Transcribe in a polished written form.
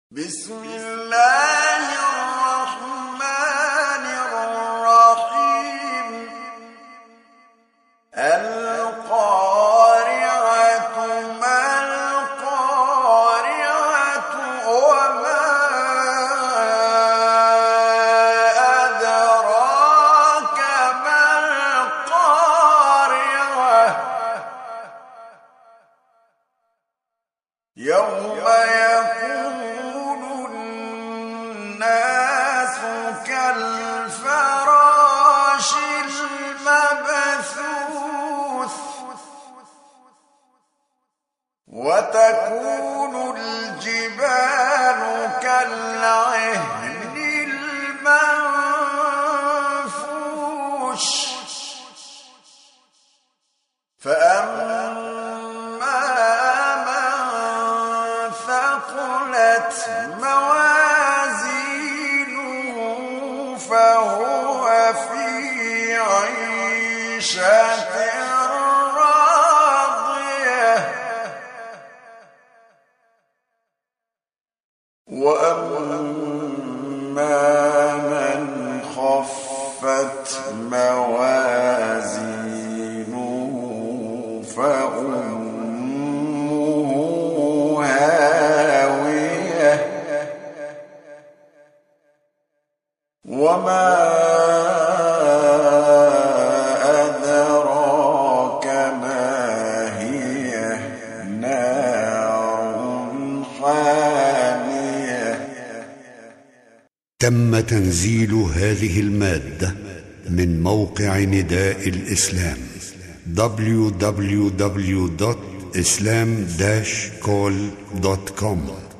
بسم الله الرحمن الرحيم القارعة ما القارعة وما أدراك ما القارعة يوم يكون الناس كالفراش المبثوث وتكون الجبال كالعهن المنفوش فأما من ثقلت موازينه فهو في عيشة راضية وأما من خفت موازينه فأمه هاوية وما أدراك ما هي نار حامية. تم تنزيل هذه المادة من موقع نداء الإسلام www.islam-call.com